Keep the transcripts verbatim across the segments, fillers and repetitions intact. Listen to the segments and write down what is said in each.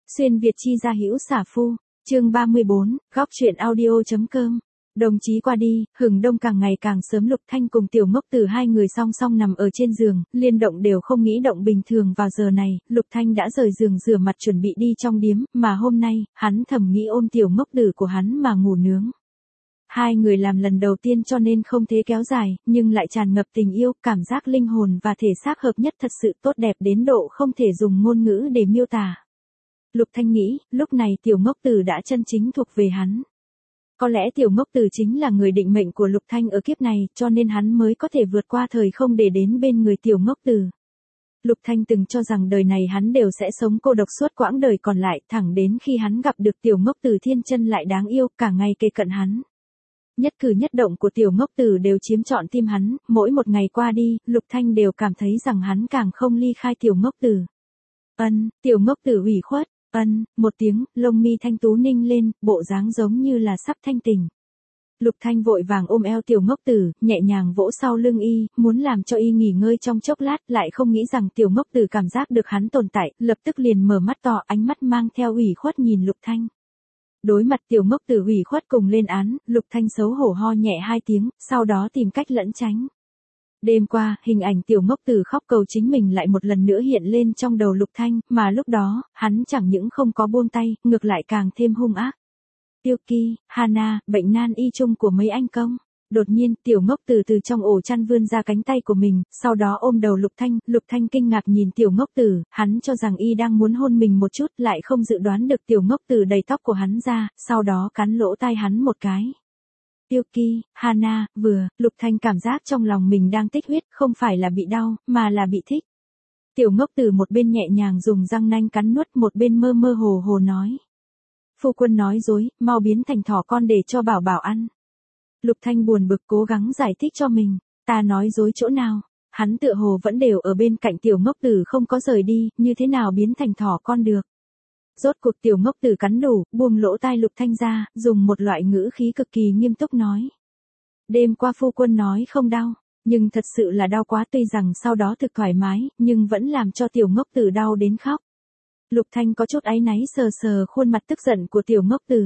Xuyên Việt chi ra hữu xả phu, chương ba mươi bốn, góc truyện audio.com. Đồng chí qua đi, hừng đông càng ngày càng sớm. Lục Thanh cùng Tiểu Ngốc Tử hai người song song nằm ở trên giường, liên động đều không nghĩ động. Bình thường vào giờ này, Lục Thanh đã rời giường rửa mặt chuẩn bị đi trong điếm, mà hôm nay, hắn thầm nghĩ ôm Tiểu Ngốc Tử của hắn mà ngủ nướng. Hai người làm lần đầu tiên cho nên không thế kéo dài, nhưng lại tràn ngập tình yêu, cảm giác linh hồn và thể xác hợp nhất thật sự tốt đẹp đến độ không thể dùng ngôn ngữ để miêu tả. Lục Thanh nghĩ, lúc này Tiểu Ngốc Tử đã chân chính thuộc về hắn. Có lẽ Tiểu Ngốc Tử chính là người định mệnh của Lục Thanh ở kiếp này, cho nên hắn mới có thể vượt qua thời không để đến bên người Tiểu Ngốc Tử. Lục Thanh từng cho rằng đời này hắn đều sẽ sống cô độc suốt quãng đời còn lại, thẳng đến khi hắn gặp được Tiểu Ngốc Tử thiên chân lại đáng yêu, cả ngày kề cận hắn. Nhất cử nhất động của Tiểu Ngốc Tử đều chiếm trọn tim hắn, mỗi một ngày qua đi, Lục Thanh đều cảm thấy rằng hắn càng không ly khai Tiểu Ngốc Tử. Ân, Tiểu Ngốc Tử ủy khuất. Ân, một tiếng, lông mi thanh tú ninh lên, bộ dáng giống như là sắp thanh tỉnh. Lục Thanh vội vàng ôm eo Tiểu Ngốc Tử, nhẹ nhàng vỗ sau lưng y, muốn làm cho y nghỉ ngơi trong chốc lát, lại không nghĩ rằng Tiểu Ngốc Tử cảm giác được hắn tồn tại, lập tức liền mở mắt to, ánh mắt mang theo ủy khuất nhìn Lục Thanh. Đối mặt Tiểu Ngốc Tử ủy khuất cùng lên án, Lục Thanh xấu hổ ho nhẹ hai tiếng, sau đó tìm cách lẩn tránh. Đêm qua, hình ảnh Tiểu Ngốc Tử khóc cầu chính mình lại một lần nữa hiện lên trong đầu Lục Thanh, mà lúc đó, hắn chẳng những không có buông tay, ngược lại càng thêm hung ác. Tiêu Kỳ, Hana, bệnh nan y chung của mấy anh công. Đột nhiên, Tiểu Ngốc Tử từ trong ổ chăn vươn ra cánh tay của mình, sau đó ôm đầu Lục Thanh. Lục Thanh kinh ngạc nhìn Tiểu Ngốc Tử, hắn cho rằng y đang muốn hôn mình một chút, lại không dự đoán được Tiểu Ngốc Tử đẩy tóc của hắn ra, sau đó cắn lỗ tai hắn một cái. Tiêu Kỳ, Hana, vừa, Lục Thanh cảm giác trong lòng mình đang tích huyết, không phải là bị đau, mà là bị thích. Tiểu Ngốc Tử một bên nhẹ nhàng dùng răng nanh cắn nuốt, một bên mơ mơ hồ hồ nói. Phu quân nói dối, mau biến thành thỏ con để cho Bảo Bảo ăn. Lục Thanh buồn bực cố gắng giải thích cho mình, ta nói dối chỗ nào, hắn tựa hồ vẫn đều ở bên cạnh Tiểu Ngốc Tử không có rời đi, như thế nào biến thành thỏ con được. Rốt cuộc Tiểu Ngốc Tử cắn đủ, buông lỗ tai Lục Thanh ra, dùng một loại ngữ khí cực kỳ nghiêm túc nói. Đêm qua phu quân nói không đau, nhưng thật sự là đau quá, tuy rằng sau đó thực thoải mái, nhưng vẫn làm cho Tiểu Ngốc Tử đau đến khóc. Lục Thanh có chút áy náy sờ sờ khuôn mặt tức giận của Tiểu Ngốc Tử.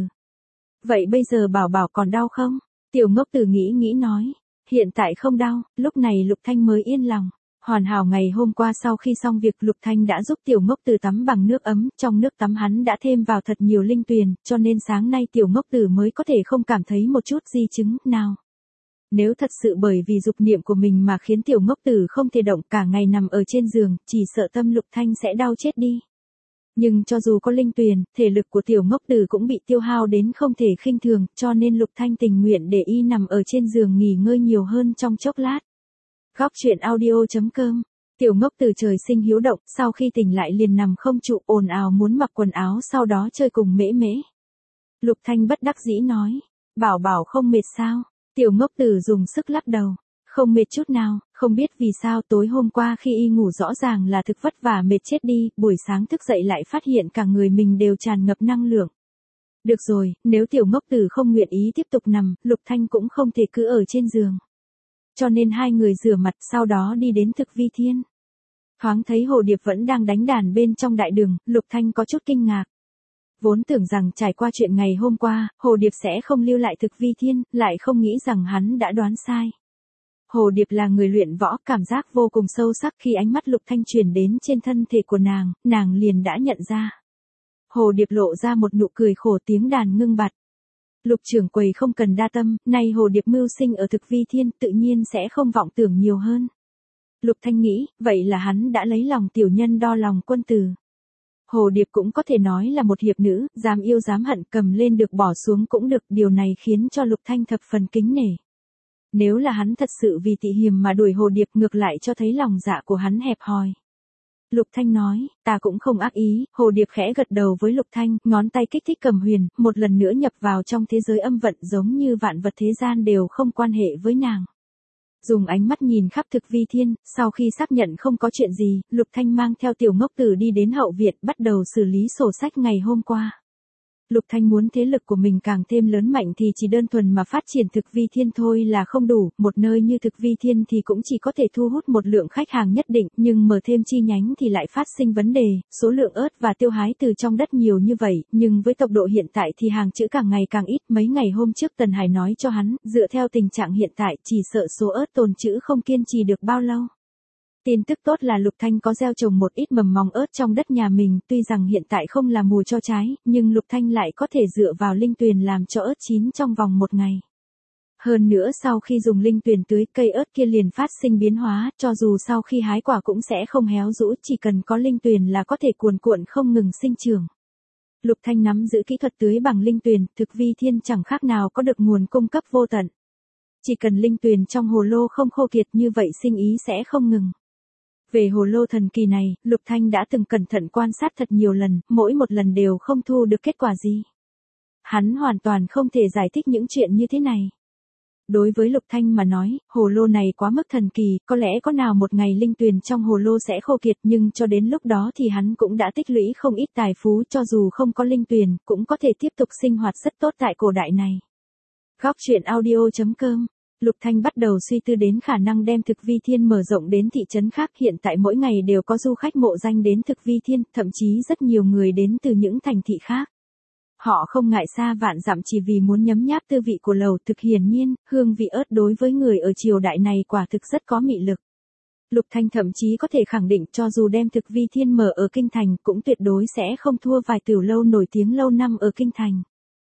Vậy bây giờ Bảo Bảo còn đau không? Tiểu Ngốc Tử nghĩ nghĩ nói. Hiện tại không đau, lúc này Lục Thanh mới yên lòng. Hoàn hảo ngày hôm qua sau khi xong việc Lục Thanh đã giúp Tiểu Ngốc Tử tắm bằng nước ấm, trong nước tắm hắn đã thêm vào thật nhiều linh tuyền, cho nên sáng nay Tiểu Ngốc Tử mới có thể không cảm thấy một chút di chứng nào. Nếu thật sự bởi vì dục niệm của mình mà khiến Tiểu Ngốc Tử không thể động cả ngày nằm ở trên giường, chỉ sợ tâm Lục Thanh sẽ đau chết đi. Nhưng cho dù có linh tuyền, thể lực của Tiểu Ngốc Tử cũng bị tiêu hao đến không thể khinh thường, cho nên Lục Thanh tình nguyện để y nằm ở trên giường nghỉ ngơi nhiều hơn trong chốc lát. Góc truyện audio.com. Tiểu Ngốc Tử trời sinh hiếu động, sau khi tỉnh lại liền nằm không trụ, ồn ào muốn mặc quần áo sau đó chơi cùng mễ mễ. Lục Thanh bất đắc dĩ nói, Bảo Bảo không mệt sao? Tiểu Ngốc Tử dùng sức lắc đầu, không mệt chút nào, không biết vì sao tối hôm qua khi y ngủ rõ ràng là thực vất vả mệt chết đi, buổi sáng thức dậy lại phát hiện cả người mình đều tràn ngập năng lượng. Được rồi, nếu Tiểu Ngốc Tử không nguyện ý tiếp tục nằm, Lục Thanh cũng không thể cứ ở trên giường. Cho nên hai người rửa mặt sau đó đi đến thực vi thiên. Thoáng thấy Hồ Điệp vẫn đang đánh đàn bên trong đại đường, Lục Thanh có chút kinh ngạc. Vốn tưởng rằng trải qua chuyện ngày hôm qua, Hồ Điệp sẽ không lưu lại thực vi thiên, lại không nghĩ rằng hắn đã đoán sai. Hồ Điệp là người luyện võ, cảm giác vô cùng sâu sắc, khi ánh mắt Lục Thanh truyền đến trên thân thể của nàng, nàng liền đã nhận ra. Hồ Điệp lộ ra một nụ cười khổ, tiếng đàn ngưng bặt. Lục trưởng quầy không cần đa tâm, nay Hồ Điệp mưu sinh ở thực vi thiên tự nhiên sẽ không vọng tưởng nhiều hơn. Lục Thanh nghĩ, vậy là hắn đã lấy lòng tiểu nhân đo lòng quân tử. Hồ Điệp cũng có thể nói là một hiệp nữ, dám yêu dám hận, cầm lên được bỏ xuống cũng được, điều này khiến cho Lục Thanh thập phần kính nể. Nếu là hắn thật sự vì tị hiềm mà đuổi Hồ Điệp, ngược lại cho thấy lòng dạ của hắn hẹp hòi. Lục Thanh nói, ta cũng không ác ý. Hồ Điệp khẽ gật đầu với Lục Thanh, ngón tay kích thích cầm huyền, một lần nữa nhập vào trong thế giới âm vận, giống như vạn vật thế gian đều không quan hệ với nàng. Dùng ánh mắt nhìn khắp thực vi thiên, sau khi xác nhận không có chuyện gì, Lục Thanh mang theo Tiểu Ngốc Tử đi đến hậu viện, bắt đầu xử lý sổ sách ngày hôm qua. Lục Thanh muốn thế lực của mình càng thêm lớn mạnh thì chỉ đơn thuần mà phát triển thực vi thiên thôi là không đủ, một nơi như thực vi thiên thì cũng chỉ có thể thu hút một lượng khách hàng nhất định, nhưng mở thêm chi nhánh thì lại phát sinh vấn đề, số lượng ớt và tiêu hái từ trong đất nhiều như vậy, nhưng với tốc độ hiện tại thì hàng trữ càng ngày càng ít, mấy ngày hôm trước Tần Hải nói cho hắn, dựa theo tình trạng hiện tại chỉ sợ số ớt tồn trữ không kiên trì được bao lâu. Tin tức tốt là Lục Thanh có gieo trồng một ít mầm móng ớt trong đất nhà mình, tuy rằng hiện tại không là mùa cho trái, nhưng Lục Thanh lại có thể dựa vào linh tuyền làm cho ớt chín trong vòng một ngày. Hơn nữa sau khi dùng linh tuyền tưới, cây ớt kia liền phát sinh biến hóa, cho dù sau khi hái quả cũng sẽ không héo rũ, chỉ cần có linh tuyền là có thể cuồn cuộn không ngừng sinh trưởng. Lục Thanh nắm giữ kỹ thuật tưới bằng linh tuyền, thực vi thiên chẳng khác nào có được nguồn cung cấp vô tận. Chỉ cần linh tuyền trong hồ lô không khô kiệt như vậy sinh ý sẽ không ngừng. Về hồ lô thần kỳ này, Lục Thanh đã từng cẩn thận quan sát thật nhiều lần, mỗi một lần đều không thu được kết quả gì. Hắn hoàn toàn không thể giải thích những chuyện như thế này. Đối với Lục Thanh mà nói, hồ lô này quá mức thần kỳ, có lẽ có nào một ngày linh tuyền trong hồ lô sẽ khô kiệt, nhưng cho đến lúc đó thì hắn cũng đã tích lũy không ít tài phú, cho dù không có linh tuyền, cũng có thể tiếp tục sinh hoạt rất tốt tại cổ đại này. Góc truyện audio chấm com. Lục Thanh bắt đầu suy tư đến khả năng đem thực vi thiên mở rộng đến thị trấn khác, hiện tại mỗi ngày đều có du khách mộ danh đến thực vi thiên, thậm chí rất nhiều người đến từ những thành thị khác. Họ không ngại xa vạn dặm chỉ vì muốn nhấm nháp tư vị của lẩu, thực hiển nhiên, hương vị ớt đối với người ở triều đại này quả thực rất có mị lực. Lục Thanh thậm chí có thể khẳng định cho dù đem thực vi thiên mở ở kinh thành cũng tuyệt đối sẽ không thua vài tiểu lâu nổi tiếng lâu năm ở kinh thành.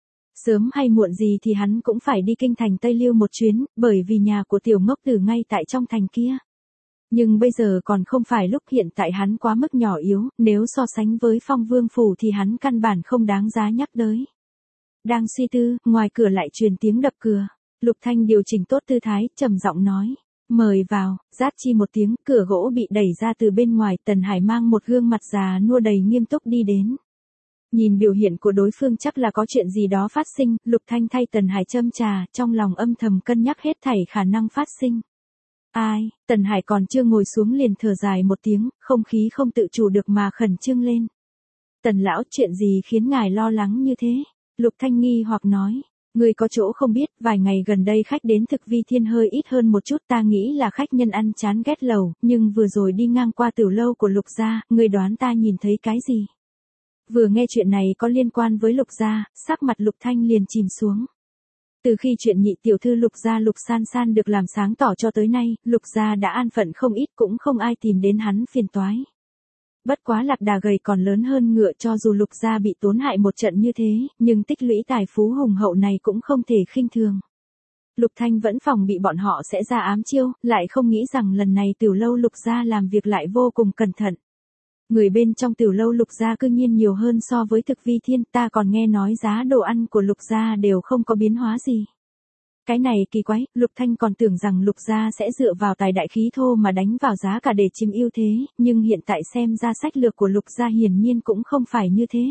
Sớm hay muộn gì thì hắn cũng phải đi kinh thành Tây Liêu một chuyến, bởi vì nhà của tiểu ngốc tử ngay tại trong thành kia. Nhưng bây giờ còn không phải lúc, hiện tại hắn quá mức nhỏ yếu, nếu so sánh với Phong Vương Phủ thì hắn căn bản không đáng giá nhắc tới. Đang suy tư, ngoài cửa lại truyền tiếng đập cửa. Lục Thanh điều chỉnh tốt tư thái, trầm giọng nói, mời vào. Rát chi một tiếng, cửa gỗ bị đẩy ra từ bên ngoài, Tần Hải mang một gương mặt già nua đầy nghiêm túc đi đến. Nhìn biểu hiện của đối phương chắc là có chuyện gì đó phát sinh, Lục Thanh thay Tần Hải châm trà, trong lòng âm thầm cân nhắc hết thảy khả năng phát sinh. Ai, Tần Hải còn chưa ngồi xuống liền thở dài một tiếng, không khí không tự chủ được mà khẩn trương lên. Tần lão, chuyện gì khiến ngài lo lắng như thế? Lục Thanh nghi hoặc nói, người có chỗ không biết, vài ngày gần đây khách đến thực vi thiên hơi ít hơn một chút, ta nghĩ là khách nhân ăn chán ghét lẩu, nhưng vừa rồi đi ngang qua tiểu lâu của Lục gia, người đoán ta nhìn thấy cái gì? Vừa nghe chuyện này có liên quan với Lục gia, sắc mặt Lục Thanh liền chìm xuống. Từ khi chuyện nhị tiểu thư Lục gia Lục San San được làm sáng tỏ cho tới nay, Lục gia đã an phận không ít, cũng không ai tìm đến hắn phiền toái. Bất quá lạc đà gầy còn lớn hơn ngựa, cho dù Lục gia bị tổn hại một trận như thế, nhưng tích lũy tài phú hùng hậu này cũng không thể khinh thường. Lục Thanh vẫn phòng bị bọn họ sẽ ra ám chiêu, lại không nghĩ rằng lần này tiểu lâu Lục gia làm việc lại vô cùng cẩn thận. Người bên trong tiểu lâu Lục gia cư nhiên nhiều hơn so với thực vi thiên, ta còn nghe nói giá đồ ăn của Lục gia đều không có biến hóa gì. Cái này kỳ quái, Lục Thanh còn tưởng rằng Lục gia sẽ dựa vào tài đại khí thô mà đánh vào giá cả để chiếm ưu thế, nhưng hiện tại xem ra sách lược của Lục gia hiển nhiên cũng không phải như thế.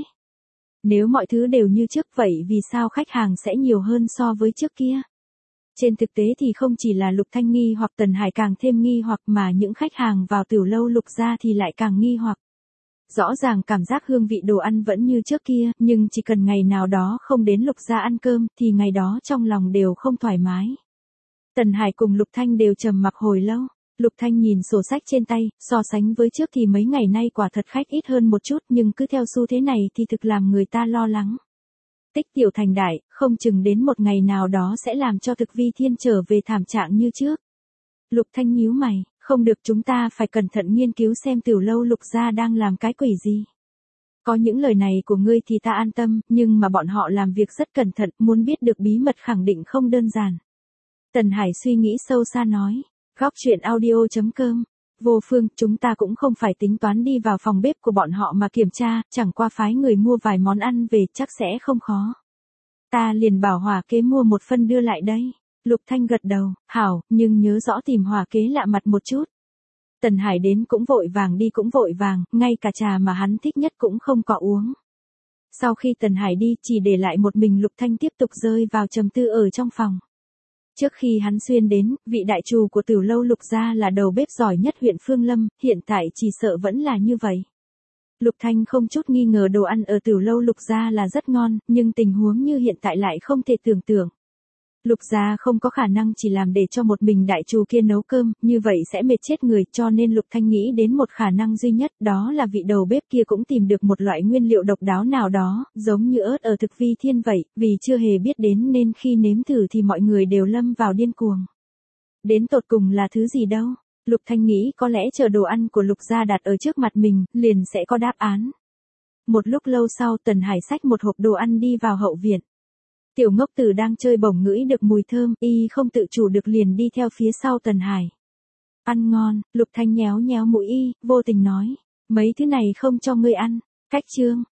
Nếu mọi thứ đều như trước vậy vì sao khách hàng sẽ nhiều hơn so với trước kia? Trên thực tế thì không chỉ là Lục Thanh nghi hoặc Tần Hải càng thêm nghi hoặc mà những khách hàng vào tiểu lâu Lục gia thì lại càng nghi hoặc. Rõ ràng cảm giác hương vị đồ ăn vẫn như trước kia, nhưng chỉ cần ngày nào đó không đến Lục gia ăn cơm thì ngày đó trong lòng đều không thoải mái. Tần Hải cùng Lục Thanh đều trầm mặc hồi lâu. Lục Thanh nhìn sổ sách trên tay, so sánh với trước thì mấy ngày nay quả thật khách ít hơn một chút, nhưng cứ theo xu thế này thì thực làm người ta lo lắng. Tích tiểu thành đại, không chừng đến một ngày nào đó sẽ làm cho thực vi thiên trở về thảm trạng như trước. Lục Thanh nhíu mày, không được, chúng ta phải cẩn thận nghiên cứu xem tiểu lâu Lục gia đang làm cái quỷ gì. Có những lời này của ngươi thì ta an tâm, nhưng mà bọn họ làm việc rất cẩn thận, muốn biết được bí mật khẳng định không đơn giản. Tần Hải suy nghĩ sâu xa nói, góc truyện audio chấm com. Vô Phương, chúng ta cũng không phải tính toán đi vào phòng bếp của bọn họ mà kiểm tra, chẳng qua phái người mua vài món ăn về chắc sẽ không khó. Ta liền bảo hỏa kế mua một phân đưa lại đây. Lục Thanh gật đầu, hảo, nhưng nhớ rõ tìm hỏa kế lạ mặt một chút. Tần Hải đến cũng vội vàng đi cũng vội vàng, ngay cả trà mà hắn thích nhất cũng không có uống. Sau khi Tần Hải đi chỉ để lại một mình Lục Thanh tiếp tục rơi vào trầm tư ở trong phòng. Trước khi hắn xuyên đến, vị đại trù của tiểu lâu Lục gia là đầu bếp giỏi nhất huyện Phương Lâm, hiện tại chỉ sợ vẫn là như vậy. Lục Thanh không chút nghi ngờ đồ ăn ở Tiểu lâu Lục gia là rất ngon, nhưng tình huống như hiện tại lại không thể tưởng tượng. Lục gia không có khả năng chỉ làm để cho một mình đại trù kia nấu cơm, như vậy sẽ mệt chết người, cho nên Lục Thanh nghĩ đến một khả năng duy nhất, đó là vị đầu bếp kia cũng tìm được một loại nguyên liệu độc đáo nào đó, giống như ớt ở thực vi thiên vậy, vì chưa hề biết đến nên khi nếm thử thì mọi người đều lâm vào điên cuồng. Đến tột cùng là thứ gì đâu? Lục Thanh nghĩ có lẽ chờ đồ ăn của Lục gia đặt ở trước mặt mình, liền sẽ có đáp án. Một lúc lâu sau Tần Hải xách một hộp đồ ăn đi vào hậu viện. Tiểu Ngốc Tử đang chơi bổng ngửi được mùi thơm, y không tự chủ được liền đi theo phía sau Tần Hải. Ăn ngon, Lục Thanh nhéo nhéo mũi y, vô tình nói, mấy thứ này không cho ngươi ăn. Cách chương,